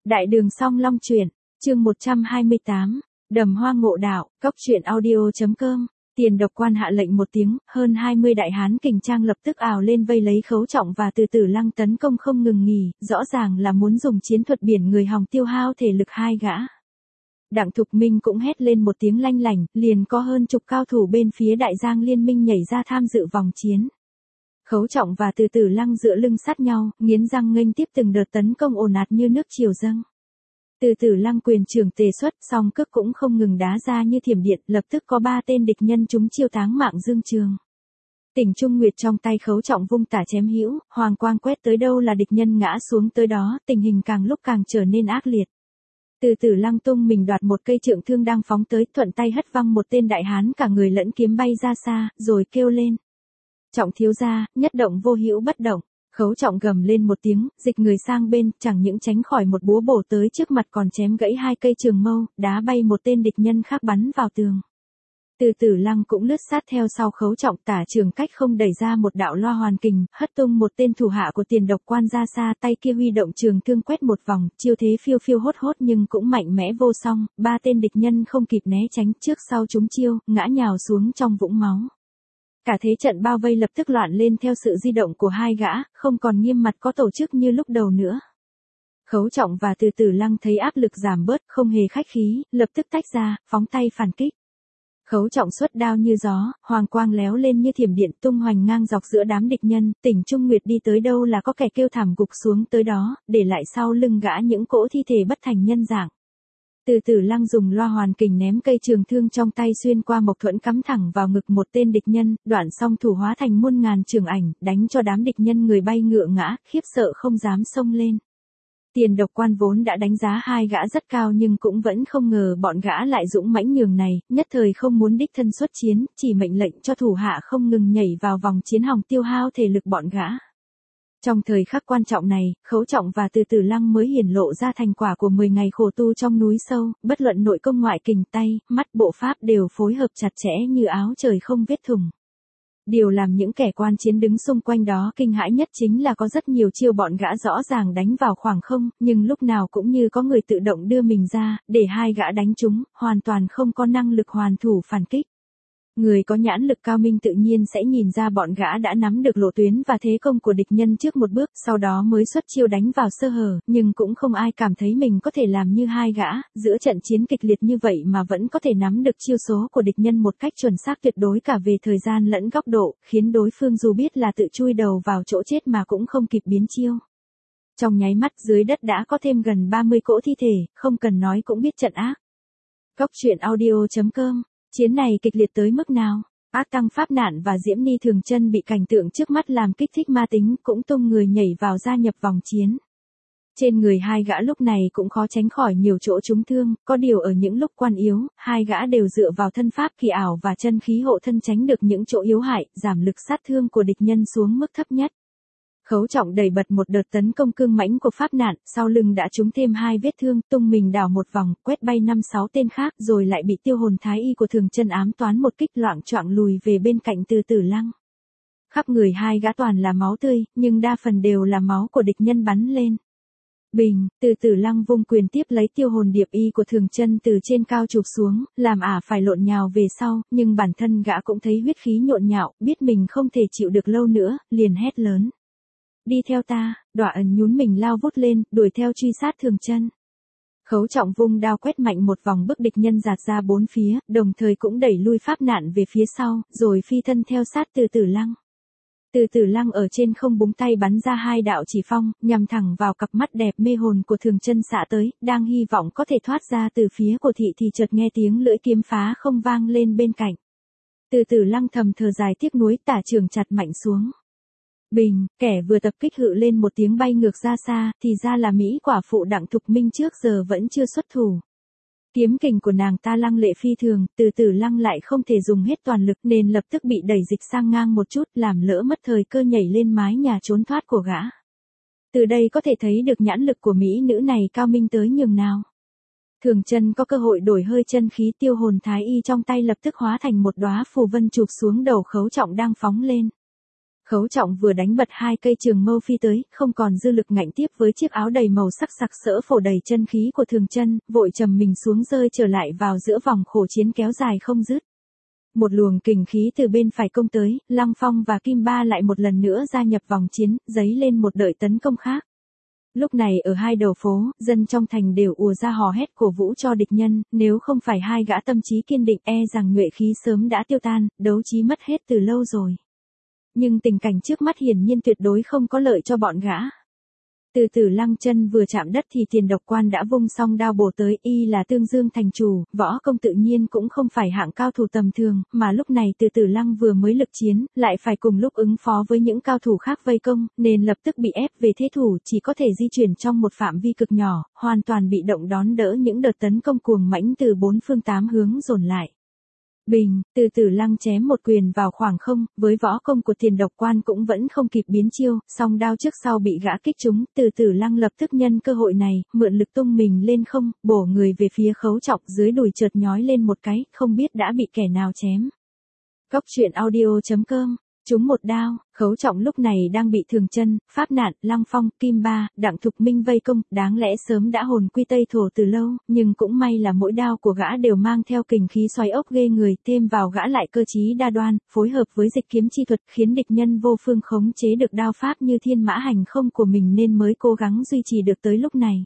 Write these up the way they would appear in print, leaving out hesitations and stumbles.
Đại đường Song Long truyện, chương 128, Đầm Hoa Ngộ Đạo, Cốc truyện audio.com. Tiền Độc Quan hạ lệnh một tiếng, hơn 20 đại hán kình trang lập tức ào lên vây lấy Khấu Trọng và Từ Tử Lăng tấn công không ngừng nghỉ, rõ ràng là muốn dùng chiến thuật biển người hòng tiêu hao thể lực hai gã. Đặng Thục Minh cũng hét lên một tiếng lanh lảnh, liền có hơn chục cao thủ bên phía Đại Giang Liên Minh nhảy ra tham dự vòng chiến. Khấu Trọng và Từ Tử Lăng dựa lưng sát nhau, nghiến răng nghênh tiếp từng đợt tấn công ồ ạt như nước triều dâng. Từ Tử Lăng quyền trường tề xuất, song cước cũng không ngừng đá ra như thiểm điện, lập tức có 3 tên địch nhân trúng chiêu táng mạng dương trường. Tỉnh Trung Nguyệt trong tay Khấu Trọng vung tả chém hữu, hoàng quang quét tới đâu là địch nhân ngã xuống tới đó, tình hình càng lúc càng trở nên ác liệt. Từ Tử Lăng tung mình đoạt một cây trượng thương đang phóng tới, thuận tay hất văng một tên đại hán cả người lẫn kiếm bay ra xa, rồi kêu lên: Trọng thiếu gia, nhất động vô hữu bất động. Khấu Trọng gầm lên một tiếng, dịch người sang bên, chẳng những tránh khỏi một búa bổ tới trước mặt còn chém gãy 2 cây trường mâu, đá bay một tên địch nhân khác bắn vào tường. Từ Tử Lăng cũng lướt sát theo sau Khấu Trọng, tả trường cách không đẩy ra một đạo loa hoàn kình, hất tung một tên thủ hạ của Tiền Độc Quan ra xa, tay kia huy động trường thương quét một vòng, chiêu thế phiêu phiêu hốt hốt nhưng cũng mạnh mẽ vô song, 3 tên địch nhân không kịp né tránh, trước sau trúng chiêu, ngã nhào xuống trong vũng máu. Cả thế trận bao vây lập tức loạn lên theo sự di động của hai gã, không còn nghiêm mặt có tổ chức như lúc đầu nữa. Khấu Trọng và Từ Tử Lăng thấy áp lực giảm bớt, không hề khách khí, lập tức tách ra, phóng tay phản kích. Khấu Trọng xuất đao như gió, hoàng quang léo lên như thiểm điện tung hoành ngang dọc giữa đám địch nhân, Tỉnh Trung Nguyệt đi tới đâu là có kẻ kêu thảm gục xuống tới đó, để lại sau lưng gã những cỗ thi thể bất thành nhân dạng. Từ Tử Lăng dùng loa hoàn kình ném cây trường thương trong tay xuyên qua mộc thuẫn cắm thẳng vào ngực một tên địch nhân, đoạn song thủ hóa thành muôn ngàn trường ảnh, đánh cho đám địch nhân người bay ngựa ngã, khiếp sợ không dám xông lên. Tiền Độc Quan vốn đã đánh giá hai gã rất cao nhưng cũng vẫn không ngờ bọn gã lại dũng mãnh nhường này, nhất thời không muốn đích thân xuất chiến, chỉ mệnh lệnh cho thủ hạ không ngừng nhảy vào vòng chiến hòng tiêu hao thể lực bọn gã. Trong thời khắc quan trọng này, Khấu Trọng và Từ Tử Lăng mới hiển lộ ra thành quả của 10 ngày khổ tu trong núi sâu, bất luận nội công ngoại kình tay, mắt bộ pháp đều phối hợp chặt chẽ như áo trời không vết thủng. Điều làm những kẻ quan chiến đứng xung quanh đó kinh hãi nhất chính là có rất nhiều chiêu bọn gã rõ ràng đánh vào khoảng không, nhưng lúc nào cũng như có người tự động đưa mình ra, để hai gã đánh trúng, hoàn toàn không có năng lực hoàn thủ phản kích. Người có nhãn lực cao minh tự nhiên sẽ nhìn ra bọn gã đã nắm được lộ tuyến và thế công của địch nhân trước một bước, sau đó mới xuất chiêu đánh vào sơ hở, nhưng cũng không ai cảm thấy mình có thể làm như hai gã, giữa trận chiến kịch liệt như vậy mà vẫn có thể nắm được chiêu số của địch nhân một cách chuẩn xác tuyệt đối cả về thời gian lẫn góc độ, khiến đối phương dù biết là tự chui đầu vào chỗ chết mà cũng không kịp biến chiêu. Trong nháy mắt dưới đất đã có thêm gần 30 cỗ thi thể, không cần nói cũng biết trận ác. Cốc truyện audio.com. Chiến này kịch liệt tới mức nào? Ác Tăng Pháp Nạn và Diễm Ni Thường Chân bị cảnh tượng trước mắt làm kích thích ma tính, cũng tung người nhảy vào gia nhập vòng chiến. Trên người hai gã lúc này cũng khó tránh khỏi nhiều chỗ trúng thương, có điều ở những lúc quan yếu, hai gã đều dựa vào thân pháp kỳ ảo và chân khí hộ thân tránh được những chỗ yếu hại, giảm lực sát thương của địch nhân xuống mức thấp nhất. Khấu Trọng đẩy bật một đợt tấn công cương mãnh của Pháp Nạn, sau lưng đã trúng thêm 2 vết thương, tung mình đảo một vòng, quét bay 5-6 tên khác, rồi lại bị Tiêu Hồn Thái Y của Thường Chân ám toán một kích, loạng choạng lùi về bên cạnh Từ Tử Lăng. Khắp người hai gã toàn là máu tươi, nhưng đa phần đều là máu của địch nhân bắn lên. Bình, Từ Tử Lăng vung quyền tiếp lấy Tiêu Hồn Điệp Y của Thường Chân từ trên cao chụp xuống, làm ả phải lộn nhào về sau, nhưng bản thân gã cũng thấy huyết khí nhộn nhạo, biết mình không thể chịu được lâu nữa, liền hét lớn: Đi theo ta. Đọa Ẩn nhún mình lao vút lên, đuổi theo truy sát Thường Chân. Khấu Trọng vung đao quét mạnh một vòng bức địch nhân giạt ra bốn phía, đồng thời cũng đẩy lui Pháp Nạn về phía sau, rồi phi thân theo sát Từ Tử Lăng. Từ Tử Lăng ở trên không búng tay bắn ra 2 đạo chỉ phong, nhằm thẳng vào cặp mắt đẹp mê hồn của Thường Chân xạ tới, đang hy vọng có thể thoát ra từ phía của thị thì chợt nghe tiếng lưỡi kiếm phá không vang lên bên cạnh. Từ Tử Lăng thầm thở dài tiếc nuối, tả trường chặt mạnh xuống. Bình, kẻ vừa tập kích hự lên một tiếng bay ngược ra xa, thì ra là Mỹ quả phụ Đặng Thục Minh trước giờ vẫn chưa xuất thủ. Kiếm kình của nàng ta lăng lệ phi thường, Từ Tử Lăng lại không thể dùng hết toàn lực nên lập tức bị đẩy dịch sang ngang một chút, làm lỡ mất thời cơ nhảy lên mái nhà trốn thoát của gã. Từ đây có thể thấy được nhãn lực của Mỹ nữ này cao minh tới nhường nào. Thường Chân có cơ hội đổi hơi chân khí, Tiêu Hồn Thái Y trong tay lập tức hóa thành một đóa phù vân chụp xuống đầu Khấu Trọng đang phóng lên. Khấu Trọng vừa đánh bật hai cây trường mâu phi tới, không còn dư lực ngạnh tiếp với chiếc áo đầy màu sắc sặc sỡ phổ đầy chân khí của Thường Chân, vội trầm mình xuống rơi trở lại vào giữa vòng khổ chiến kéo dài không dứt. Một luồng kình khí từ bên phải công tới, Lăng Phong và Kim Ba lại một lần nữa gia nhập vòng chiến, giấy lên một đợt tấn công khác. Lúc này ở hai đầu phố, dân trong thành đều ùa ra hò hét cổ vũ cho địch nhân, nếu không phải hai gã tâm trí kiên định rằng nhuệ khí sớm đã tiêu tan, đấu trí mất hết từ lâu rồi. Nhưng tình cảnh trước mắt hiển nhiên tuyệt đối không có lợi cho bọn gã. Từ Tử Lăng chân vừa chạm đất thì Tiền Độc Quan đã vung song đao bổ tới, y là Tương Dương thành chủ, võ công tự nhiên cũng không phải hạng cao thủ tầm thường, mà lúc này Từ Tử Lăng vừa mới lực chiến, lại phải cùng lúc ứng phó với những cao thủ khác vây công, nên lập tức bị ép về thế thủ, chỉ có thể di chuyển trong một phạm vi cực nhỏ, hoàn toàn bị động đón đỡ những đợt tấn công cuồng mãnh từ bốn phương tám hướng dồn lại. Bình, Từ Tử Lăng chém một quyền vào khoảng không, với võ công của Tiền Độc Quan cũng vẫn không kịp biến chiêu, song đao trước sau bị gã kích trúng, Từ Tử Lăng lập tức nhân cơ hội này, mượn lực tung mình lên không, bổ người về phía Khấu Trọng, dưới đùi chợt nhói lên một cái, không biết đã bị kẻ nào chém. Góc truyện audio.com. Trúng một đao, Khấu Trọng lúc này đang bị Thường Chân, Pháp Nạn, Lăng Phong, Kim Ba, Đặng Thục Minh vây công, đáng lẽ sớm đã hồn quy tây thổ từ lâu, nhưng cũng may là mỗi đao của gã đều mang theo kình khí xoáy ốc ghê người, thêm vào gã lại cơ trí đa đoan, phối hợp với dịch kiếm chi thuật khiến địch nhân vô phương khống chế được đao pháp như thiên mã hành không của mình nên mới cố gắng duy trì được tới lúc này.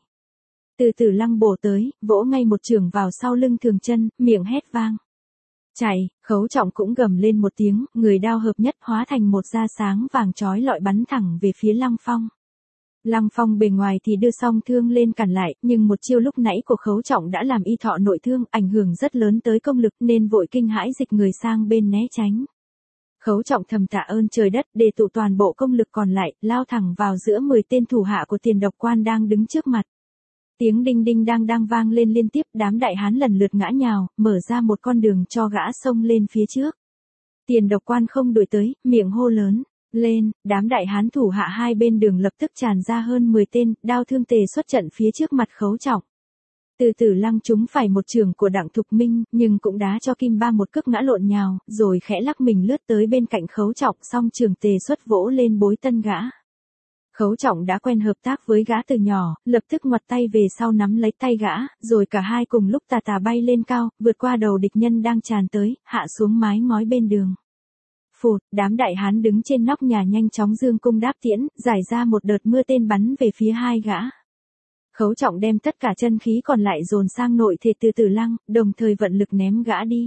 Từ Tử Lăng bổ tới, vỗ ngay một chưởng vào sau lưng Thường Chân, miệng hét vang. Chạy, Khấu Trọng cũng gầm lên một tiếng, người đao hợp nhất hóa thành một da sáng vàng chói lọi bắn thẳng về phía Lăng Phong. Lăng Phong bề ngoài thì đưa song thương lên cản lại, nhưng một chiêu lúc nãy của Khấu Trọng đã làm y thọ nội thương, ảnh hưởng rất lớn tới công lực nên vội kinh hãi dịch người sang bên né tránh. Khấu Trọng thầm tạ ơn trời đất để tụ toàn bộ công lực còn lại, lao thẳng vào giữa 10 tên thủ hạ của Tiền Độc Quan đang đứng trước mặt. Tiếng đinh đinh đang vang lên liên tiếp, đám đại hán lần lượt ngã nhào, mở ra một con đường cho gã xông lên phía trước. Tiền Độc Quan không đuổi tới, miệng hô lớn, lên, đám đại hán thủ hạ hai bên đường lập tức tràn ra hơn 10 tên, đao thương tề xuất trận phía trước mặt Khấu Trọng. Từ Tử Lăng trúng phải một chưởng của Đặng Thục Minh, nhưng cũng đá cho Kim Ba một cước ngã lộn nhào, rồi khẽ lắc mình lướt tới bên cạnh Khấu Trọng, song chưởng tề xuất vỗ lên bối tân gã. Khấu Trọng đã quen hợp tác với gã từ nhỏ, lập tức ngoặt tay về sau nắm lấy tay gã, rồi cả hai cùng lúc tà tà bay lên cao, vượt qua đầu địch nhân đang tràn tới, hạ xuống mái ngói bên đường. Phụt, đám đại hán đứng trên nóc nhà nhanh chóng dương cung đáp tiễn, giải ra một đợt mưa tên bắn về phía hai gã. Khấu Trọng đem tất cả chân khí còn lại dồn sang nội thể Từ Tử Lăng, đồng thời vận lực ném gã đi.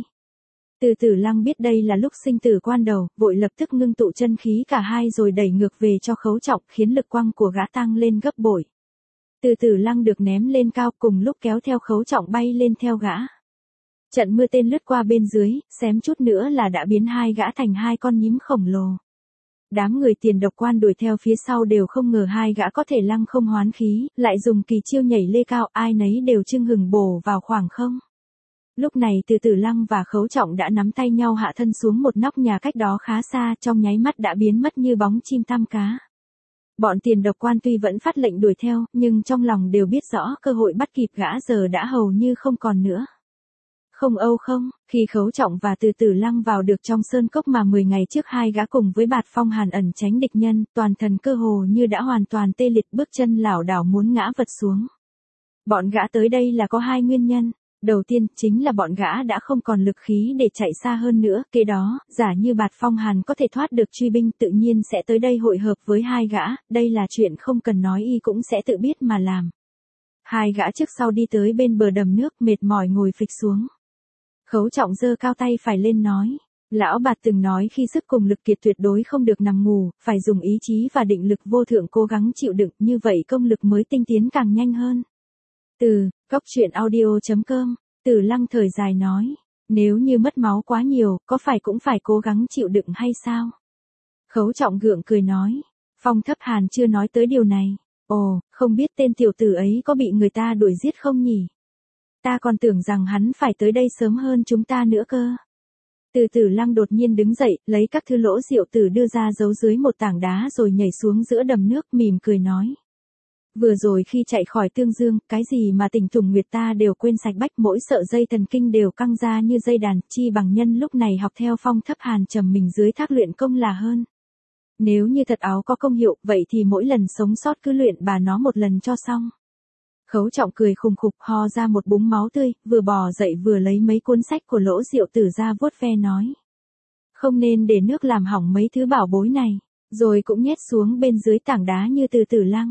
Từ Tử Lăng biết đây là lúc sinh tử quan đầu, vội lập tức ngưng tụ chân khí cả hai rồi đẩy ngược về cho Khấu Trọng, khiến lực quăng của gã tăng lên gấp bội. Từ Tử Lăng được ném lên cao cùng lúc kéo theo Khấu Trọng bay lên theo gã. Trận mưa tên lướt qua bên dưới, xém chút nữa là đã biến hai gã thành hai con nhím khổng lồ. Đám người Tiền Độc Quan đuổi theo phía sau đều không ngờ hai gã có thể lăng không hoán khí, lại dùng kỳ chiêu nhảy lê cao, ai nấy đều chưng hừng bổ vào khoảng không. Lúc này Từ Tử Lăng và Khấu Trọng đã nắm tay nhau hạ thân xuống một nóc nhà cách đó khá xa, trong nháy mắt đã biến mất như bóng chim tăm cá. Bọn Tiền Độc Quan tuy vẫn phát lệnh đuổi theo, nhưng trong lòng đều biết rõ cơ hội bắt kịp gã giờ đã hầu như không còn nữa. Không âu không, khi Khấu Trọng và Từ Tử Lăng vào được trong sơn cốc mà 10 ngày trước hai gã cùng với Bạt Phong Hàn ẩn tránh địch nhân, toàn thân cơ hồ như đã hoàn toàn tê liệt, bước chân lảo đảo muốn ngã vật xuống. Bọn gã tới đây là có hai nguyên nhân. Đầu tiên, chính là bọn gã đã không còn lực khí để chạy xa hơn nữa, kế đó, giả như Bạt Phong Hàn có thể thoát được truy binh tự nhiên sẽ tới đây hội hợp với hai gã, đây là chuyện không cần nói y cũng sẽ tự biết mà làm. Hai gã trước sau đi tới bên bờ đầm nước, mệt mỏi ngồi phịch xuống. Khấu Trọng giơ cao tay phải lên nói, lão Bạt từng nói khi sức cùng lực kiệt tuyệt đối không được nằm ngủ, phải dùng ý chí và định lực vô thượng cố gắng chịu đựng, như vậy công lực mới tinh tiến càng nhanh hơn. Góc truyện audio.com, Tử Lăng thời dài nói, nếu như mất máu quá nhiều, có phải cũng phải cố gắng chịu đựng hay sao? Khấu Trọng gượng cười nói, Phong Thấp Hàn chưa nói tới điều này, ồ, không biết tên tiểu tử ấy có bị người ta đuổi giết không nhỉ? Ta còn tưởng rằng hắn phải tới đây sớm hơn chúng ta nữa cơ. Từ Tử Lăng đột nhiên đứng dậy, lấy các thư lỗ rượu tử đưa ra giấu dưới một tảng đá rồi nhảy xuống giữa đầm nước, mỉm cười nói. Vừa rồi khi chạy khỏi Tương Dương, cái gì mà Tình Tùng Nguyệt ta đều quên sạch bách, mỗi sợi dây thần kinh đều căng ra như dây đàn, chi bằng nhân lúc này học theo Phong Thấp Hàn trầm mình dưới thác luyện công là hơn. Nếu như thật áo có công hiệu, vậy thì mỗi lần sống sót cứ luyện bà nó một lần cho xong. Khấu Trọng cười khùng khục ho ra một búng máu tươi, vừa bò dậy vừa lấy mấy cuốn sách của Lỗ Diệu Tử ra vuốt ve nói. Không nên để nước làm hỏng mấy thứ bảo bối này, rồi cũng nhét xuống bên dưới tảng đá như Từ Tử Lăng.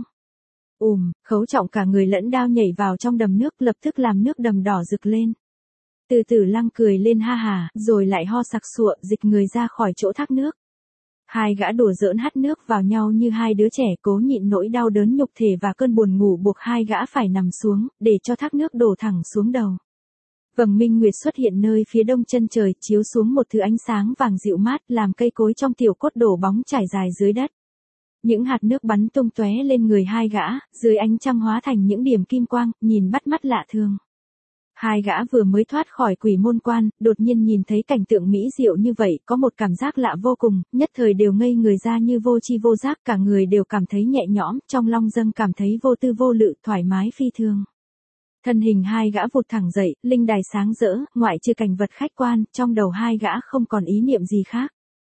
Khấu Trọng cả người lẫn đao nhảy vào trong đầm nước, lập tức làm nước đầm đỏ rực lên. Từ Tử Lăng cười lên ha hà, rồi lại ho sặc sụa dịch người ra khỏi chỗ thác nước. Hai gã đùa giỡn hắt nước vào nhau như hai đứa trẻ, cố nhịn nỗi đau đớn nhục thể và cơn buồn ngủ buộc hai gã phải nằm xuống, để cho thác nước đổ thẳng xuống đầu. Vầng minh nguyệt xuất hiện nơi phía đông chân trời, chiếu xuống một thứ ánh sáng vàng dịu mát, làm cây cối trong tiểu cốt đổ bóng trải dài dưới đất. Những hạt nước bắn tung tóe lên người hai gã, dưới ánh trăng hóa thành những điểm kim quang, nhìn bắt mắt lạ thường. Hai gã vừa mới thoát khỏi quỷ môn quan, đột nhiên nhìn thấy cảnh tượng mỹ diệu như vậy, có một cảm giác lạ vô cùng, nhất thời đều ngây người ra như vô tri vô giác, cả người đều cảm thấy nhẹ nhõm, trong long dâng cảm thấy vô tư vô lự, thoải mái phi thường. Thân hình hai gã vụt thẳng dậy, linh đài sáng rỡ, ngoại trừ cảnh vật khách quan, trong đầu hai gã không còn ý niệm gì khác.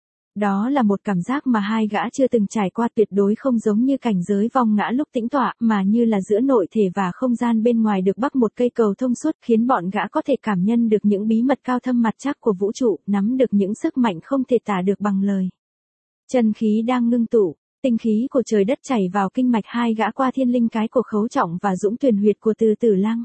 Đó là một cảm giác mà hai gã chưa từng trải qua, tuyệt đối không giống như cảnh giới vong ngã lúc tĩnh tọa, mà như là giữa nội thể và không gian bên ngoài được bắc một cây cầu thông suốt, khiến bọn gã có thể cảm nhận được những bí mật cao thâm mặt chắc của vũ trụ, nắm được những sức mạnh không thể tả được bằng lời. Chân khí đang ngưng tụ, tinh khí của trời đất chảy vào kinh mạch hai gã qua thiên linh cái của Khấu Trọng và dũng tuyền huyệt của Từ Tử Lăng.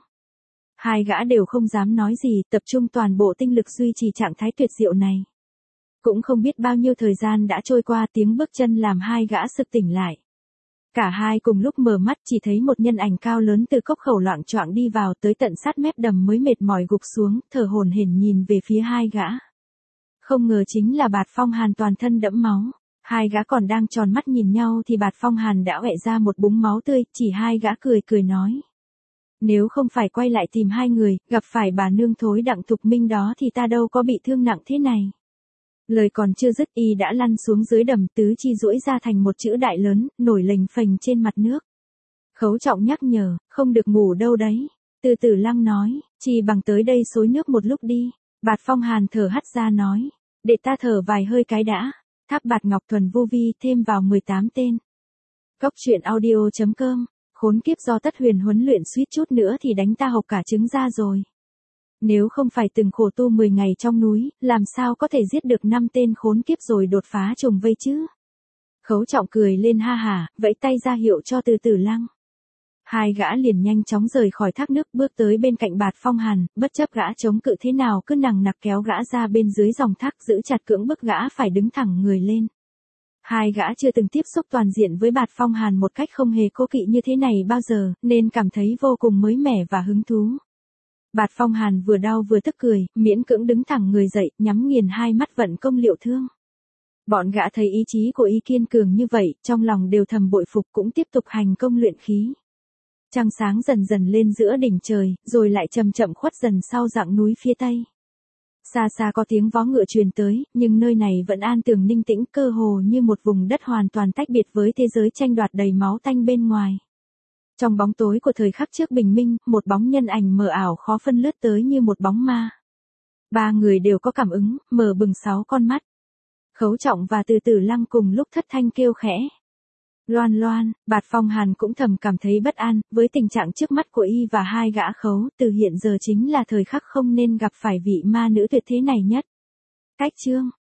Hai gã đều không dám nói gì, tập trung toàn bộ tinh lực duy trì trạng thái tuyệt diệu này. Cũng không biết bao nhiêu thời gian đã trôi qua, tiếng bước chân làm hai gã sực tỉnh lại. Cả hai cùng lúc mở mắt chỉ thấy một nhân ảnh cao lớn từ cốc khẩu loạng choạng đi vào, tới tận sát mép đầm mới mệt mỏi gục xuống, thở hổn hển nhìn về phía hai gã. Không ngờ chính là Bạt Phong Hàn, toàn thân đẫm máu. Hai gã còn đang tròn mắt nhìn nhau thì Bạt Phong Hàn đã ọe ra một búng máu tươi, chỉ hai gã cười cười nói. Nếu không phải quay lại tìm hai người, gặp phải bà nương thối Đặng Thục Minh đó thì ta đâu có bị thương nặng thế này. Lời còn chưa dứt y đã lăn xuống dưới đầm, tứ chi duỗi ra thành một chữ đại lớn, nổi lềnh phềnh trên mặt nước. Khấu Trọng nhắc nhở, không được ngủ đâu đấy. Từ Tử Lăng nói, chỉ bằng tới đây xối nước một lúc đi. Bạt Phong Hàn thở hắt ra nói, để ta thở vài hơi cái đã. Tháp Bạt Ngọc Thuần Vô Vi thêm vào 18 tên. Cốc truyện audio.com, khốn kiếp, do Tất Huyền huấn luyện suýt chút nữa thì đánh ta hộc cả trứng ra rồi. Nếu không phải từng khổ tu 10 ngày trong núi, làm sao có thể giết được 5 tên khốn kiếp rồi đột phá trùng vây chứ? Khấu Trọng cười lên ha hả, vẫy tay ra hiệu cho Từ Tử Lăng. Hai gã liền nhanh chóng rời khỏi thác nước, bước tới bên cạnh Bạt Phong Hàn, bất chấp gã chống cự thế nào cứ nằng nặc kéo gã ra bên dưới dòng thác, giữ chặt cưỡng bức gã phải đứng thẳng người lên. Hai gã chưa từng tiếp xúc toàn diện với Bạt Phong Hàn một cách không hề cố kỵ như thế này bao giờ, nên cảm thấy vô cùng mới mẻ và hứng thú. Bạt Phong Hàn vừa đau vừa tức cười, miễn cưỡng đứng thẳng người dậy, nhắm nghiền hai mắt vận công liệu thương. Bọn gã thấy ý chí của y kiên cường như vậy, trong lòng đều thầm bội phục, cũng tiếp tục hành công luyện khí. Trăng sáng dần dần lên giữa đỉnh trời, rồi lại chậm chậm khuất dần sau rặng núi phía tây. Xa xa có tiếng vó ngựa truyền tới, nhưng nơi này vẫn an tường ninh tĩnh, cơ hồ như một vùng đất hoàn toàn tách biệt với thế giới tranh đoạt đầy máu tanh bên ngoài. Trong bóng tối của thời khắc trước bình minh, một bóng nhân ảnh mờ ảo khó phân lướt tới như một bóng ma. Ba người đều có cảm ứng, mở bừng 6 con mắt. Khấu Trọng và Từ Tử Lăng cùng lúc thất thanh kêu khẽ. Loan Loan, Bạt Phong Hàn cũng thầm cảm thấy bất an, với tình trạng trước mắt của y và hai gã khấu, từ hiện giờ chính là thời khắc không nên gặp phải vị ma nữ tuyệt thế này nhất. Cách chương